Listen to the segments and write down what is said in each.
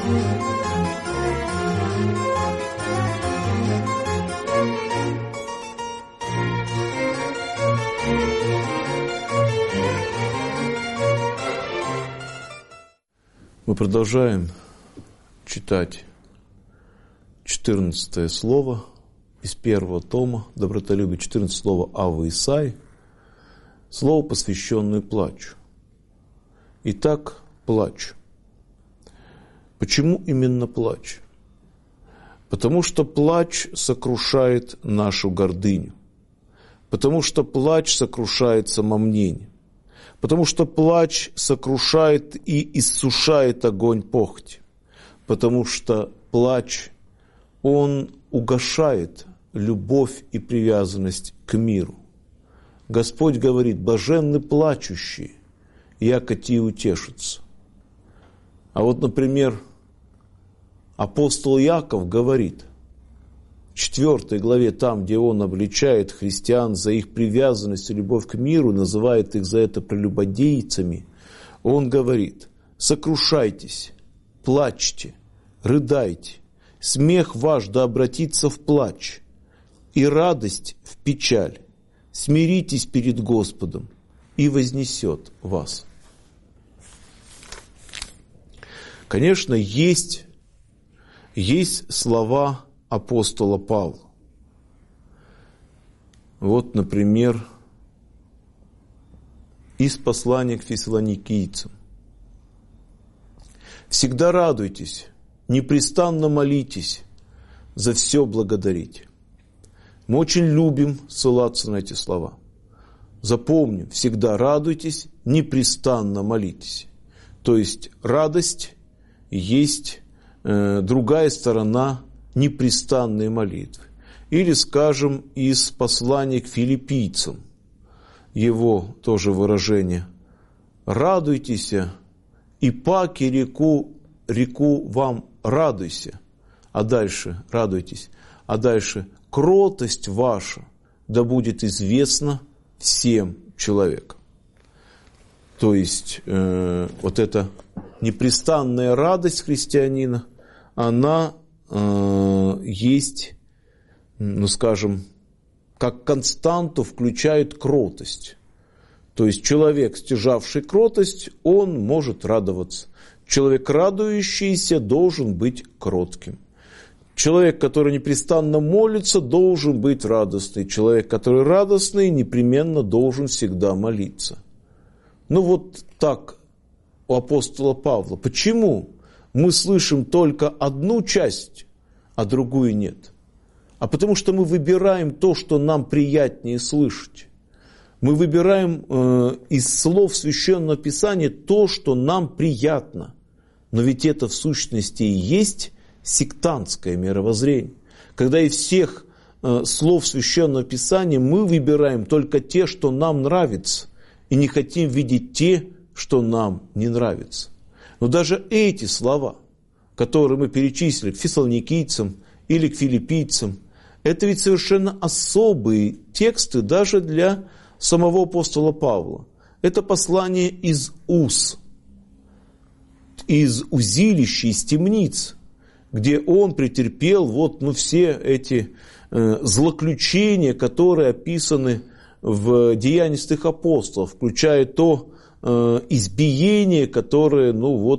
Мы продолжаем читать 14 слово из первого тома «Добротолюбие», 14 слово Аввы Исаии, слово, посвященное плачу. Итак, плач. Почему именно плач? Потому что плач сокрушает нашу гордыню, потому что плач сокрушает самомнение, потому что плач сокрушает и иссушает огонь похоти, потому что плач, он угашает любовь и привязанность к миру. Господь говорит: блаженны плачущие, яко те утешатся. А вот, например, апостол Яков говорит в 4 главе, там, где он обличает христиан за их привязанность и любовь к миру, называет их за это прелюбодейцами, он говорит: сокрушайтесь, плачьте, рыдайте, смех ваш да обратится в плач, и радость в печаль. Смиритесь перед Господом, и вознесет вас. Конечно, есть слова апостола Павла. Вот, например, из послания к фессалоникийцам. «Всегда радуйтесь, непрестанно молитесь, за все благодарите». Мы очень любим ссылаться на эти слова. Запомним: всегда радуйтесь, непрестанно молитесь. То есть радость есть другая сторона непрестанной молитвы. Или, скажем, из послания к филиппийцам, его тоже выражение: «Радуйтесь, и паки реку вам радуйся». А дальше радуйтесь. А дальше: кротость ваша да будет известна всем человекам. То есть вот эта непрестанная радость христианина, она есть, скажем, как константу включает кротость. То есть человек, стяжавший кротость, он может радоваться. Человек, радующийся, должен быть кротким. Человек, который непрестанно молится, должен быть радостный. Человек, который радостный, непременно должен всегда молиться. Вот так у апостола Павла. Почему мы слышим только одну часть, а другую нет? А потому что мы выбираем то, что нам приятнее слышать. Мы выбираем из слов Священного Писания то, что нам приятно. Но ведь это в сущности и есть сектантское мировоззрение. Когда из всех слов Священного Писания мы выбираем только те, что нам нравятся, и не хотим видеть те, что нам не нравятся. Но даже эти слова, которые мы перечислили к фессалоникийцам или к филиппийцам, это ведь совершенно особые тексты даже для самого апостола Павла. Это послание из уз, из узилища, из темниц, где он претерпел все эти злоключения, которые описаны в Деяниях святых апостолов, включая то избиение, которое,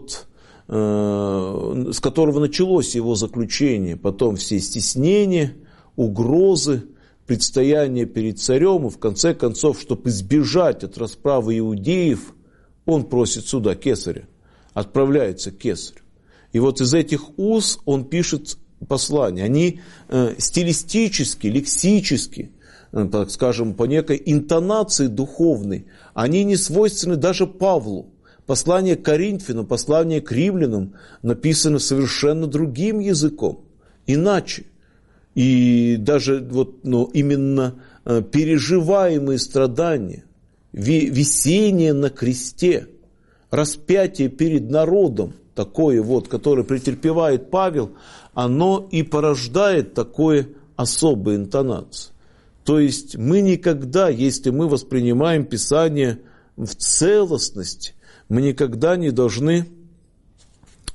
с которого началось его заключение, потом все стеснения, угрозы, предстояние перед царем, и в конце концов, чтобы избежать от расправы иудеев, он просит суда Кесаря, отправляется к Кесарю. И вот из этих уз он пишет послания. Они стилистически, лексически, так скажем, по некой интонации духовной, они не свойственны даже Павлу. Послание к Коринфянам, послание к римлянам написано совершенно другим языком, иначе. И даже именно переживаемые страдания, висение на кресте, распятие перед народом, такое которое претерпевает Павел, оно и порождает такое особое интонацию. То есть мы никогда, если мы воспринимаем Писание в целостности, мы никогда не должны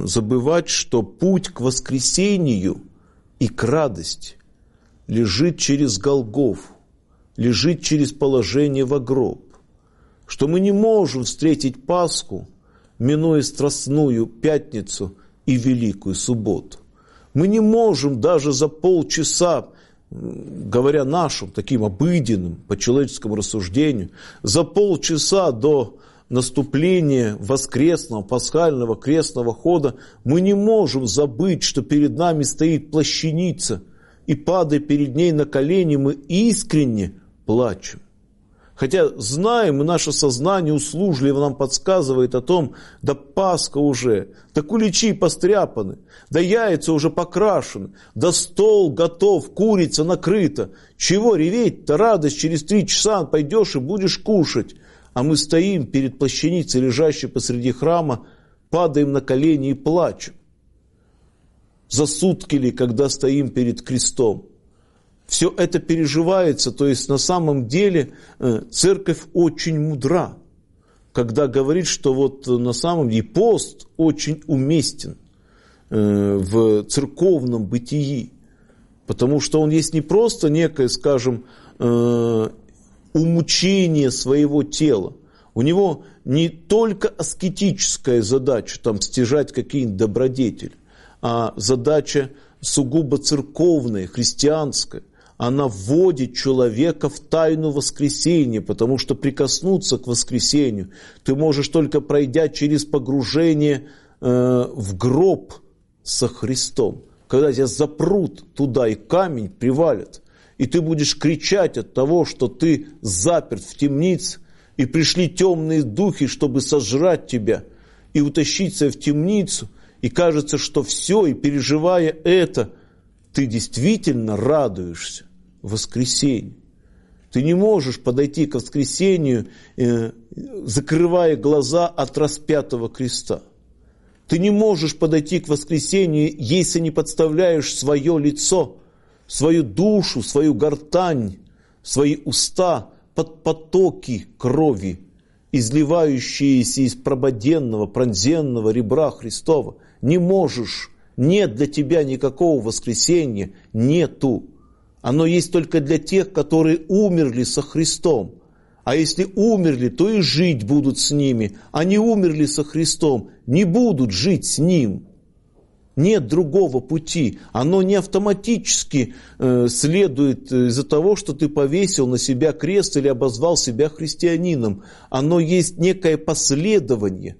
забывать, что путь к воскресению и к радости лежит через Голгофу, лежит через положение во гроб. Что мы не можем встретить Пасху, минуя Страстную Пятницу и Великую Субботу. Мы не можем даже за полчаса, говоря нашим, таким обыденным, по человеческому рассуждению, за полчаса до наступления воскресного, пасхального, крестного хода, мы не можем забыть, что перед нами стоит плащаница, и, падая перед ней на колени, мы искренне плачем. Хотя знаем, и наше сознание услужливо нам подсказывает о том, да Пасха уже, да куличи постряпаны, да яйца уже покрашены, да стол готов, курица накрыта. Чего реветь-то, радость, через 3 часа пойдешь и будешь кушать. А мы стоим перед плащаницей, лежащей посреди храма, падаем на колени и плачем. За сутки ли, когда стоим перед крестом? Все это переживается, то есть на самом деле церковь очень мудра, когда говорит, что вот на самом деле пост очень уместен в церковном бытии, потому что он есть не просто некое, скажем, умучение своего тела. У него не только аскетическая задача, там, стяжать какие-нибудь добродетели, а задача сугубо церковная, христианская. Она вводит человека в тайну воскресения, потому что прикоснуться к воскресению ты можешь только пройдя через погружение в гроб со Христом. Когда тебя запрут туда и камень привалят, и ты будешь кричать от того, что ты заперт в темнице, и пришли темные духи, чтобы сожрать тебя и утащить тебя в темницу, и кажется, что все, и переживая это, ты действительно радуешься воскресению. Ты не можешь подойти к воскресению, закрывая глаза от распятого креста. Ты не можешь подойти к воскресению, если не подставляешь свое лицо, свою душу, свою гортань, свои уста под потоки крови, изливающиеся из прободенного, пронзенного ребра Христова. Не можешь, нет для тебя никакого воскресения, нету. Оно есть только для тех, которые умерли со Христом. А если умерли, то и жить будут с ними. А не умерли со Христом, не будут жить с Ним. Нет другого пути. Оно не автоматически следует из-за того, что ты повесил на себя крест или обозвал себя христианином. Оно есть некое последование.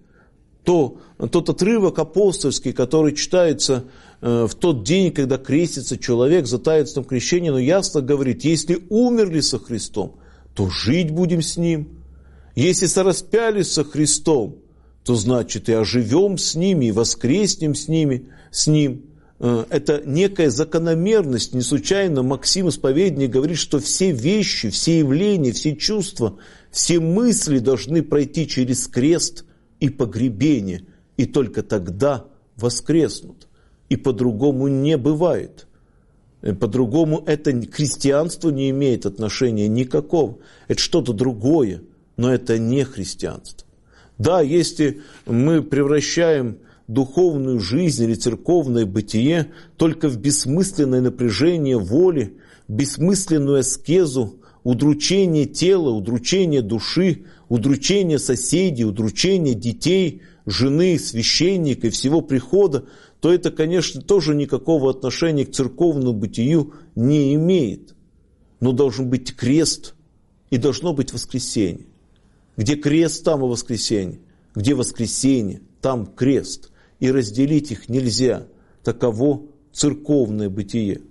Тот отрывок апостольский, который читается в тот день, когда крестится человек за таинством крещения, но ясно говорит, если умерли со Христом, то жить будем с Ним. Если сораспялись со Христом, то значит и оживем с ними, и воскреснем с Ним. Это некая закономерность. Не случайно Максим Исповедник говорит, что все вещи, все явления, все чувства, все мысли должны пройти через крест и погребение, и только тогда воскреснут. И по-другому не бывает. По-другому это христианство не имеет отношения никакого. Это что-то другое, но это не христианство. Да, если мы превращаем духовную жизнь или церковное бытие только в бессмысленное напряжение воли, бессмысленную аскезу, удручение тела, удручение души, удручение соседей, удручение детей, жены, священника и всего прихода, то это, конечно, тоже никакого отношения к церковному бытию не имеет. Но должен быть крест и должно быть воскресение. Где крест, там и воскресение. Где воскресение, там крест. И разделить их нельзя. Таково церковное бытие.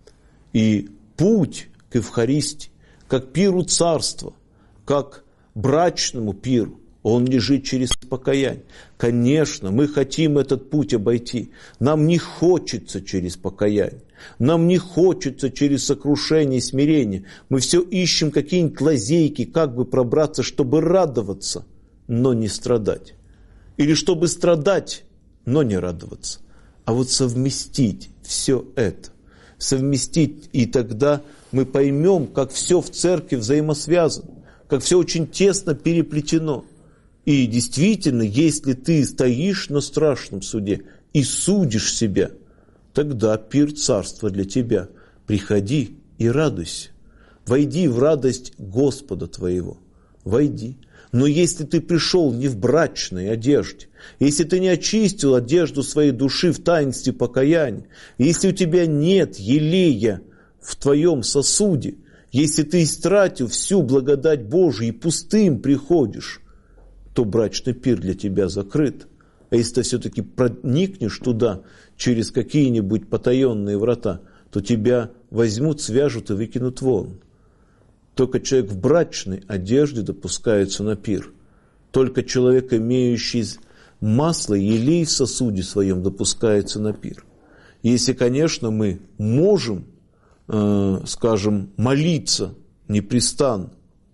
И путь к Евхаристии, как пиру царства, как брачному пиру, он лежит через покаяние. Конечно, мы хотим этот путь обойти. Нам не хочется через покаяние. Нам не хочется через сокрушение и смирение. Мы все ищем какие-нибудь лазейки, как бы пробраться, чтобы радоваться, но не страдать. Или чтобы страдать, но не радоваться. А вот совместить все это. Совместить, и тогда мы поймем, как все в церкви взаимосвязано, как все очень тесно переплетено. И действительно, если ты стоишь на страшном суде, и судишь себя, тогда пир царства для тебя. Приходи и радуйся. Войди в радость Господа твоего. Войди. Но если ты пришел не в брачной одежде, если ты не очистил одежду своей души в таинстве покаяния, если у тебя нет елея в твоем сосуде, если ты истратил всю благодать Божию и пустым приходишь, то брачный пир для тебя закрыт. А если ты все-таки проникнешь туда через какие-нибудь потаенные врата, то тебя возьмут, свяжут и выкинут вон. Только человек в брачной одежде допускается на пир. Только человек, имеющий масло и елей в сосуде своем, допускается на пир. Если, конечно, мы можем, скажем, молиться непрестанно,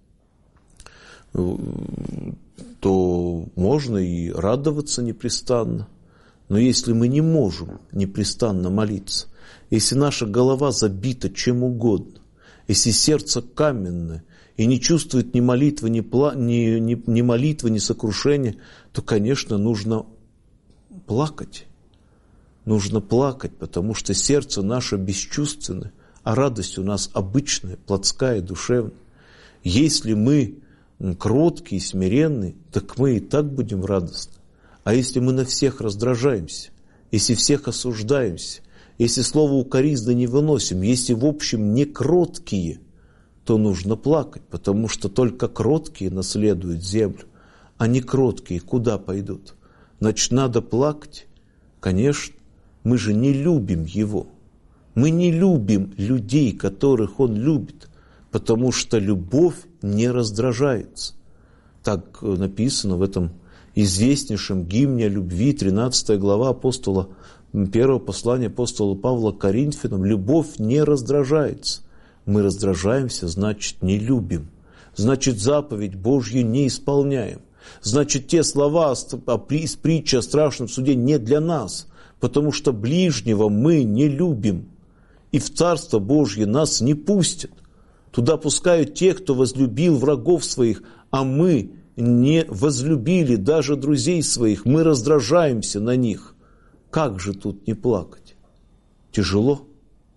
то можно и радоваться непрестанно. Но если мы не можем непрестанно молиться, если наша голова забита чем угодно, если сердце каменное и не чувствует ни молитвы, ни молитвы, ни сокрушения, то, конечно, нужно плакать. Нужно плакать, потому что сердце наше бесчувственное, а радость у нас обычная, плотская, душевная. Если мы кроткие, смиренные, так мы и так будем радостны. А если мы на всех раздражаемся, если всех осуждаемся, если слово укоризны не выносим, если в общем не кроткие, то нужно плакать, потому что только кроткие наследуют землю, а не кроткие куда пойдут? Значит, надо плакать. Конечно, мы же не любим его. Мы не любим людей, которых он любит, потому что любовь не раздражается. Так написано в этом известнейшем гимне о любви, 13 глава первого послания апостола Павла к Коринфянам. Любовь не раздражается. Мы раздражаемся, значит, не любим. Значит, заповедь Божью не исполняем. Значит, те слова из притчи о страшном суде не для нас, потому что ближнего мы не любим. И в Царство Божье нас не пустят. Туда пускают тех, кто возлюбил врагов своих, а мы не возлюбили даже друзей своих. Мы раздражаемся на них. Как же тут не плакать? Тяжело?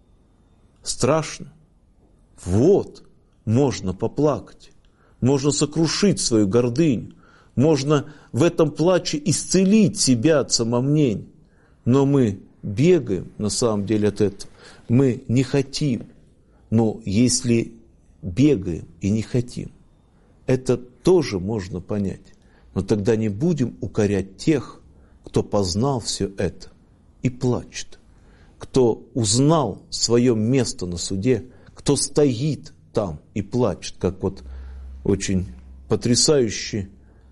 Страшно? Вот, можно поплакать. Можно сокрушить свою гордыню. Можно в этом плаче исцелить себя от самомнения. Но мы бегаем, на самом деле, от этого. Мы не хотим. Но если бегаем и не хотим, это тоже можно понять. Но тогда не будем укорять тех, кто познал все это и плачет, кто узнал свое место на суде, кто стоит там и плачет, как вот очень потрясающий,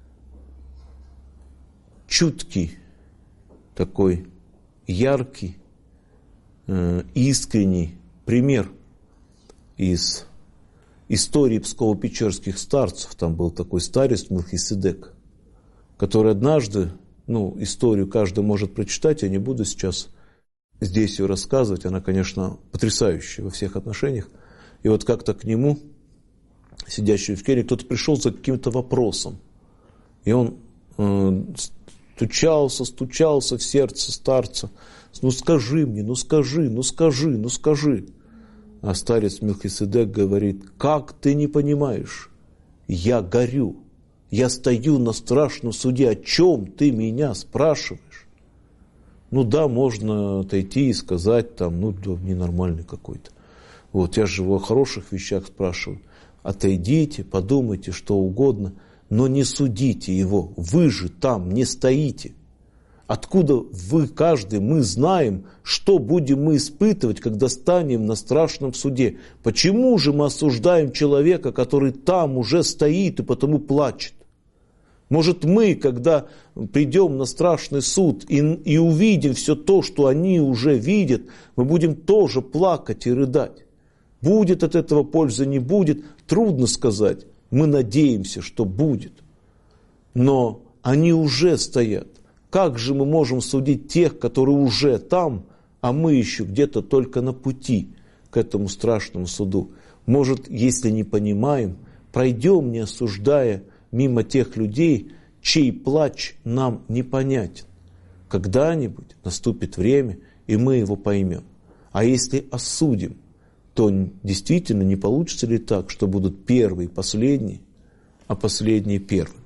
чуткий, такой яркий, искренний пример из истории Псково-Печерских старцев. Там был такой старец Мелхиседек, который однажды, историю каждый может прочитать, я не буду сейчас здесь ее рассказывать, она, конечно, потрясающая во всех отношениях. И вот как-то к нему, сидящему в келье, кто-то пришел за каким-то вопросом. И он стучался в сердце старца. Скажи мне, скажи. А старец Мелхиседек говорит: как ты не понимаешь? Я горю. Я стою на страшном суде. О чем ты меня спрашиваешь? Да, можно отойти и сказать, ненормальный какой-то. Вот, я же его о хороших вещах спрашиваю. Отойдите, подумайте, что угодно, но не судите его. Вы же там не стоите. Откуда вы, каждый, мы знаем, что будем мы испытывать, когда станем на страшном суде? Почему же мы осуждаем человека, который там уже стоит и потому плачет? Может, мы, когда придем на страшный суд и увидим все то, что они уже видят, мы будем тоже плакать и рыдать? Будет от этого пользы, не будет, трудно сказать. Мы надеемся, что будет. Но они уже стоят. Как же мы можем судить тех, которые уже там, а мы еще где-то только на пути к этому страшному суду? Может, если не понимаем, пройдем, не осуждая, мимо тех людей, чей плач нам непонятен. когда-нибудь наступит время, и мы его поймем. А если осудим, то действительно не получится ли так, что будут первые последние, а последние первыми?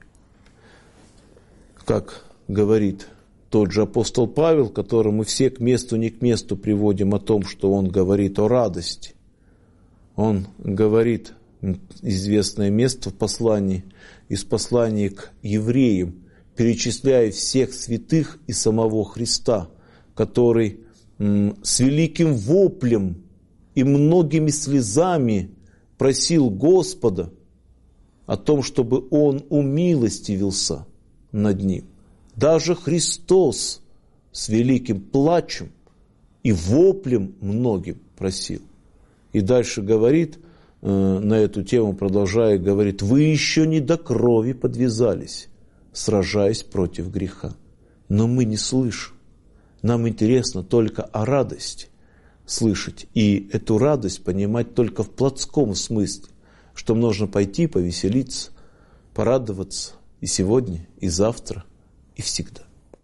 Как говорит тот же апостол Павел, которого мы все к месту не к месту приводим о том, что он говорит о радости. Он говорит, известное место в послании, из послания к евреям, перечисляя всех святых и самого Христа, который с великим воплем и многими слезами просил Господа о том, чтобы Он умилостивился над ним. Даже Христос с великим плачем и воплем многим просил. И дальше говорит, на эту тему продолжая, говорит: вы еще не до крови подвязались, сражаясь против греха. Но мы не слышим. Нам интересно только о радости слышать. И эту радость понимать только в плотском смысле, что нужно пойти повеселиться, порадоваться и сегодня, и завтра, и всегда.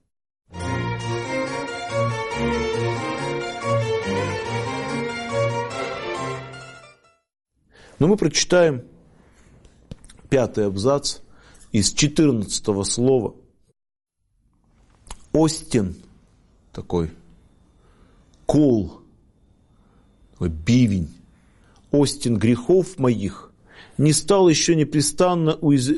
Но мы прочитаем 5-й абзац из 14-го слова. Остин, такой кол, такой бивень, остин грехов моих не стал еще непрестанно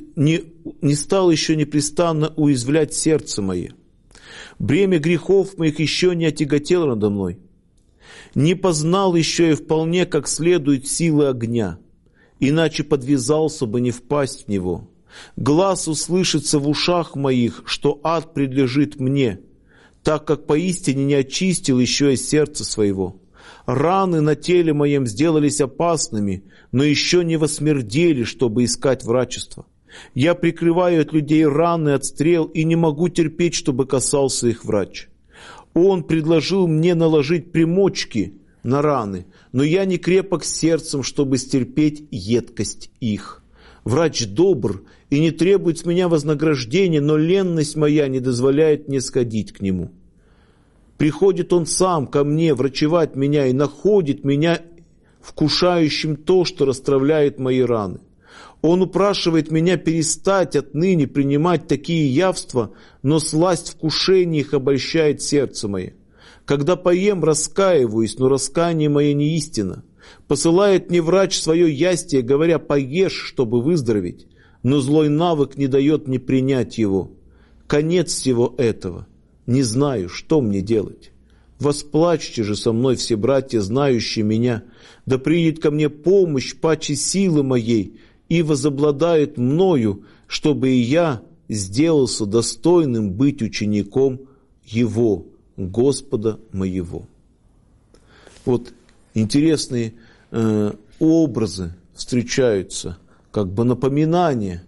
уязвлять сердце мое. Бремя грехов моих еще не отяготело надо мной. Не познал еще и вполне как следует силы огня, иначе подвязался бы не впасть в него. Глаз услышится в ушах моих, что ад предлежит мне, так как поистине не очистил еще и сердце своего. Раны на теле моем сделались опасными, но еще не восмердели, чтобы искать врачество. Я прикрываю от людей раны от стрел и не могу терпеть, чтобы касался их врач. Он предложил мне наложить примочки на раны, но я не крепок сердцем, чтобы стерпеть едкость их. Врач добр и не требует с меня вознаграждения, но ленность моя не дозволяет мне сходить к нему. Приходит он сам ко мне врачевать меня и находит меня вкушающим то, что расстравляет мои раны. Он упрашивает меня перестать отныне принимать такие явства, но сласть вкушения их обольщает сердце мое. Когда поем, раскаиваюсь, но раскаяние мое не истина. Посылает мне врач свое ястие, говоря: поешь, чтобы выздороветь, но злой навык не дает мне принять его. Конец всего этого. Не знаю, что мне делать. Восплачьте же со мной все братья, знающие меня, да приидет ко мне помощь паче силы моей, и возобладает мною, чтобы и я сделался достойным быть учеником Его, Господа моего. Вот интересные образы встречаются, как бы напоминания,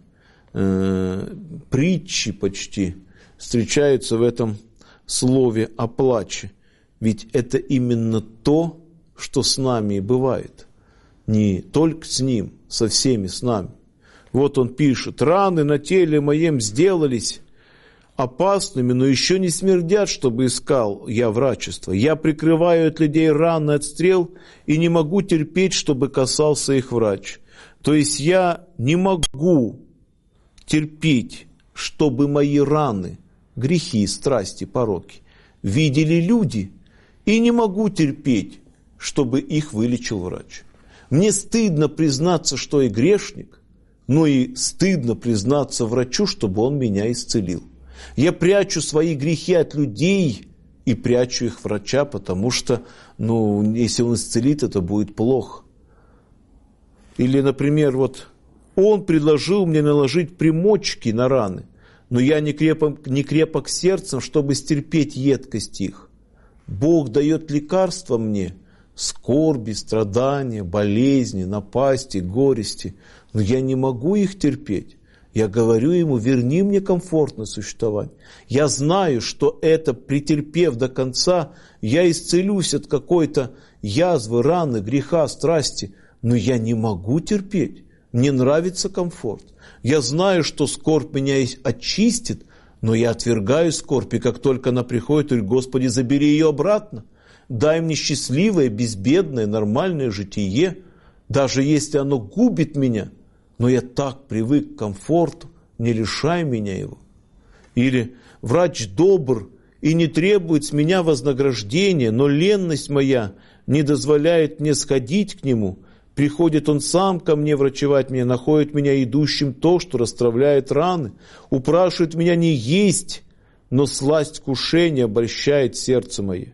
притчи почти встречаются в этом слове о плаче. Ведь это именно то, что с нами и бывает. Не только с Ним, со всеми с нами. Вот он пишет: раны на теле моем сделались опасными, но еще не смердят, чтобы искал я врачество. Я прикрываю от людей раны от стрел и не могу терпеть, чтобы касался их врач. То есть я не могу терпеть, чтобы мои раны, грехи, страсти, пороки видели люди, и не могу терпеть, чтобы их вылечил врач. Мне стыдно признаться, что я грешник, но и стыдно признаться врачу, чтобы он меня исцелил. Я прячу свои грехи от людей и прячу их врача, потому что, если он исцелит, это будет плохо. Или, например, он предложил мне наложить примочки на раны, но я не крепок сердцем, чтобы стерпеть едкость их. Бог дает лекарства мне, скорби, страдания, болезни, напасти, горести, но я не могу их терпеть. Я говорю ему: верни мне комфортное существование. Я знаю, что это, претерпев до конца, я исцелюсь от какой-то язвы, раны, греха, страсти, но я не могу терпеть. Мне нравится комфорт. Я знаю, что скорбь меня очистит, Но я отвергаю скорбь, и как только она приходит, говорю: Господи, забери ее обратно. Дай мне счастливое, безбедное, нормальное житие, даже если оно губит меня. Но я так привык к комфорту, не лишай меня его. Или врач добр и не требует с меня вознаграждения, но ленность моя не дозволяет мне сходить к нему. Приходит он сам ко мне врачевать меня, находит меня идущим то, что расстравляет раны, упрашивает меня не есть, но сласть кушения обольщает сердце мое.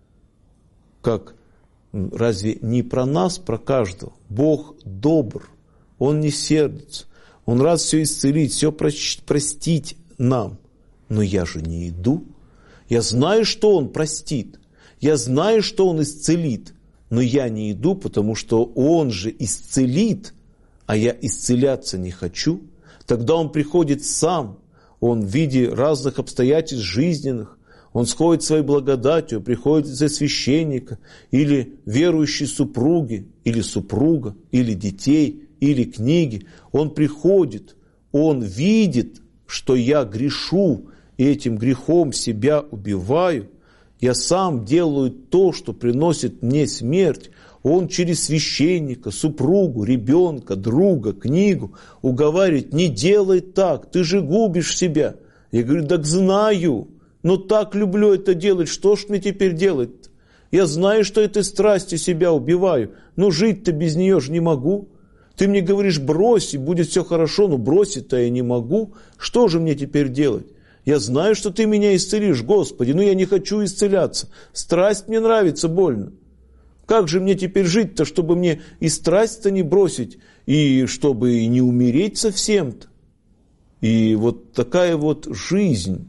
Как? Разве не про нас, про каждого? Бог добр, Он не сердится, Он раз все исцелить, все простить нам. Но я же не иду. Я знаю, что Он простит, я знаю, что Он исцелит. Но я не иду, потому что Он же исцелит, а я исцеляться не хочу. Тогда Он приходит сам, Он в виде разных обстоятельств жизненных, Он сходит своей благодатью, приходит из-за священника, или верующей супруги, или супруга, или детей, или книги. Он приходит, Он видит, что я грешу, и этим грехом себя убиваю. Я сам делаю то, что приносит мне смерть. Он через священника, супругу, ребенка, друга, книгу уговаривает: не делай так, ты же губишь себя. Я говорю: так знаю, но так люблю это делать, что ж мне теперь делать? Я знаю, что этой страстью себя убиваю, но жить-то без нее же не могу. Ты мне говоришь: брось, и будет все хорошо, но бросить-то я не могу. Что же мне теперь делать? Я знаю, что Ты меня исцелишь, Господи, но я не хочу исцеляться. Страсть мне нравится больно. Как же мне теперь жить-то, чтобы мне и страсть-то не бросить, и чтобы и не умереть совсем-то? И вот такая вот жизнь.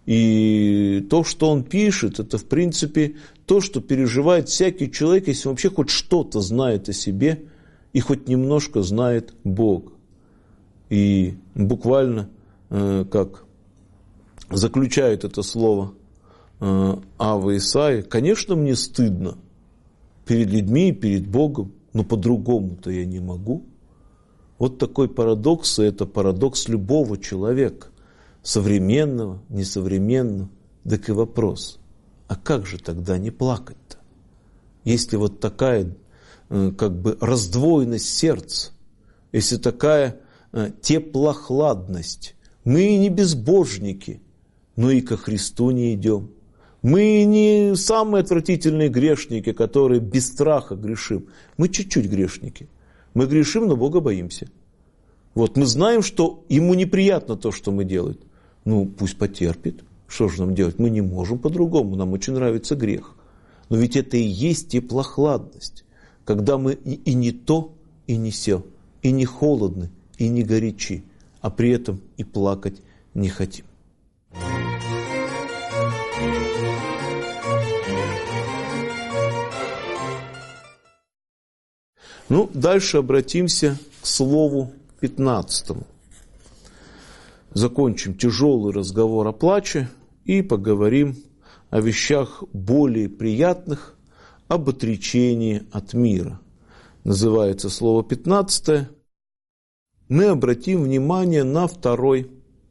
И то, что он пишет, это в принципе то, что переживает всякий человек, если вообще хоть что-то знает о себе и хоть немножко знает Бог. И буквально как заключает это слово Ава Исаия: конечно, мне стыдно перед людьми и перед Богом, но по-другому-то я не могу. Вот такой парадокс, и это парадокс любого человека, современного, несовременного. Так и вопрос: а как же тогда не плакать-то? Если вот такая как бы раздвоенность сердца, если такая теплохладность, мы не безбожники, но и ко Христу не идем. Мы не самые отвратительные грешники, которые без страха грешим. Мы чуть-чуть грешники. Мы грешим, но Бога боимся. Вот мы знаем, что Ему неприятно то, что мы делаем. Ну, пусть потерпит. Что же нам делать? Мы не можем по-другому. Нам очень нравится грех. Но ведь это и есть теплохладность. Когда мы и не то, и не сё, и не холодны, и не горячи, а при этом и плакать не хотим. Ну, дальше обратимся к слову 15. Закончим тяжелый разговор о плаче и поговорим о вещах более приятных, об отречении от мира. Называется слово 15. Мы обратим внимание на второй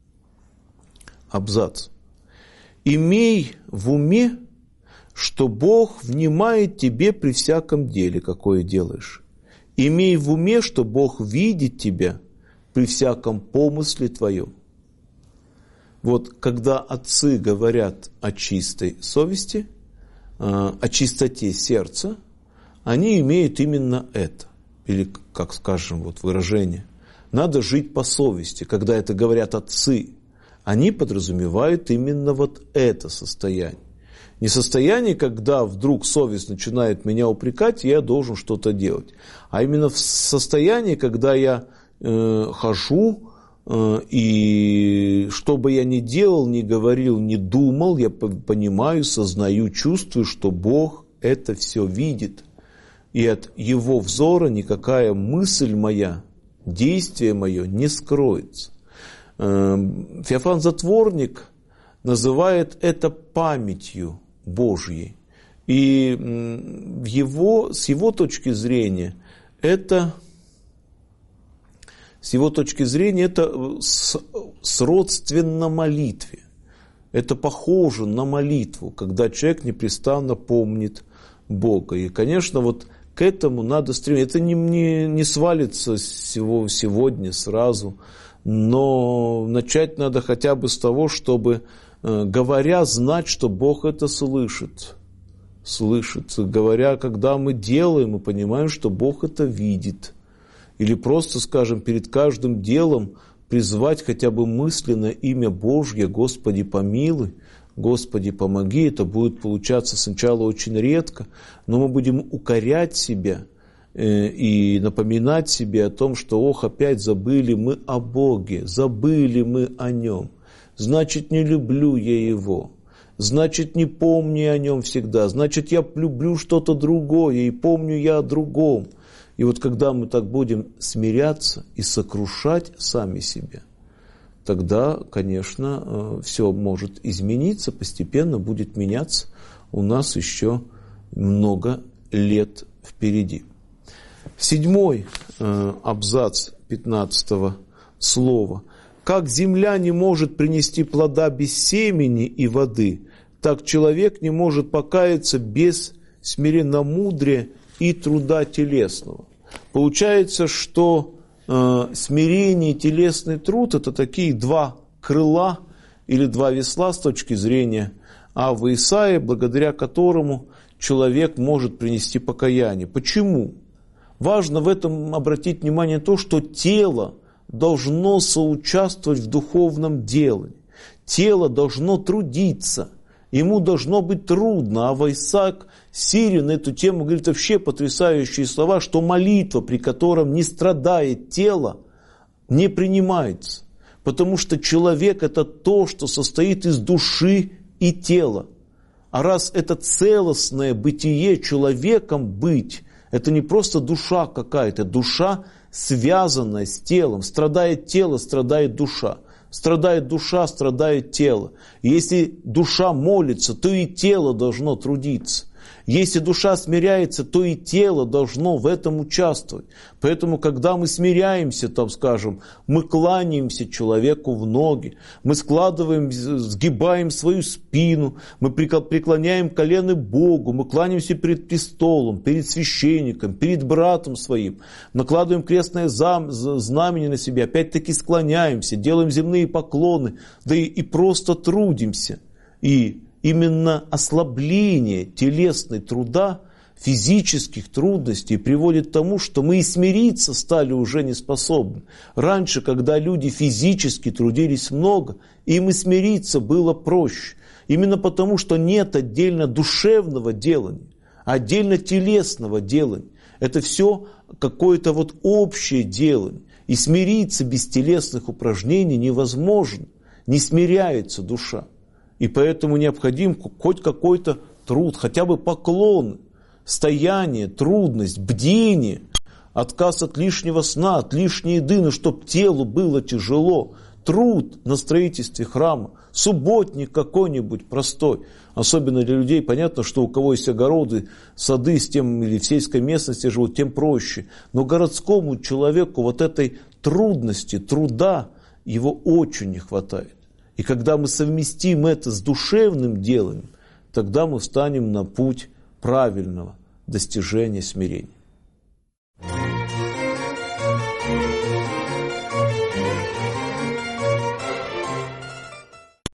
абзац. «Имей в уме, что Бог внимает тебе при всяком деле, какое делаешь. Имей в уме, что Бог видит тебя при всяком помысле твоем». Вот когда отцы говорят о чистой совести, о чистоте сердца, они имеют именно это. Или, как скажем, вот выражение, надо жить по совести. Когда это говорят отцы, они подразумевают именно вот это состояние. Не состояние, когда вдруг совесть начинает меня упрекать, и я должен что-то делать. А именно в состоянии, когда я хожу, и что бы я ни делал, ни говорил, ни думал, я понимаю, сознаю, чувствую, что Бог это все видит. И от Его взора никакая мысль моя, действие мое не скроется. Феофан Затворник называет это памятью Божьей. И с его точки зрения это сродственно молитве. Это похоже на молитву, когда человек непрестанно помнит Бога. И, конечно, вот к этому надо стремиться. Это не свалится сегодня сразу, но начать надо хотя бы с того, чтобы, говоря, знать, что Бог это слышит. Говоря, когда мы делаем, мы понимаем, что Бог это видит. Или просто, скажем, перед каждым делом призвать хотя бы мысленно имя Божье: Господи, помилуй, Господи, помоги. Это будет получаться сначала очень редко, но мы будем укорять себя и напоминать себе о том, что, опять забыли мы о Боге, забыли мы о Нем. Значит, не люблю я Его. Значит, не помни о Нем всегда. Значит, я люблю что-то другое и помню я о другом. И вот когда мы так будем смиряться и сокрушать сами себя, тогда, конечно, все может измениться, постепенно будет меняться. У нас еще много лет впереди. 7 абзац 15 слова. «Как земля не может принести плода без семени и воды, так человек не может покаяться без смиренномудрия и труда телесного». Получается, что смирение и телесный труд – это такие два крыла или два весла с точки зрения Аввы Исаии, благодаря которому человек может принести покаяние. Почему? Важно в этом обратить внимание на то, что тело должно соучаствовать в духовном деле. Тело должно трудиться. Ему должно быть трудно. Авва Исаия Сирий на эту тему говорит вообще потрясающие слова, что молитва, при котором не страдает тело, не принимается. Потому что человек – это то, что состоит из души и тела. А раз это целостное бытие, человеком быть, это не просто душа какая-то, душа, связанная с телом. Страдает тело, страдает душа. Страдает душа, страдает тело. И если душа молится, то и тело должно трудиться. Если душа смиряется, то и тело должно в этом участвовать. Поэтому, когда мы смиряемся, там, скажем, мы кланяемся человеку в ноги, мы складываем, сгибаем свою спину, мы преклоняем колено Богу, мы кланяемся перед престолом, перед священником, перед братом своим, накладываем крестное знамение на себя, опять-таки склоняемся, делаем земные поклоны, да и просто трудимся. И именно ослабление телесной труда, физических трудностей приводит к тому, что мы и смириться стали уже не способны. Раньше, когда люди физически трудились много, им и смириться было проще. Именно потому, что нет отдельно душевного делания, отдельно телесного делания. Это все какое-то вот общее делание. И смириться без телесных упражнений невозможно. Не смиряется душа. И поэтому необходим хоть какой-то труд, хотя бы поклон, стояние, трудность, бдение, отказ от лишнего сна, от лишней еды, чтобы телу было тяжело. Труд на строительстве храма, субботник какой-нибудь простой. Особенно для людей, понятно, что у кого есть огороды, сады, с тем или в сельской местности живут, тем проще. Но городскому человеку вот этой трудности, труда, его очень не хватает. И когда мы совместим это с душевным делом, тогда мы встанем на путь правильного достижения смирения.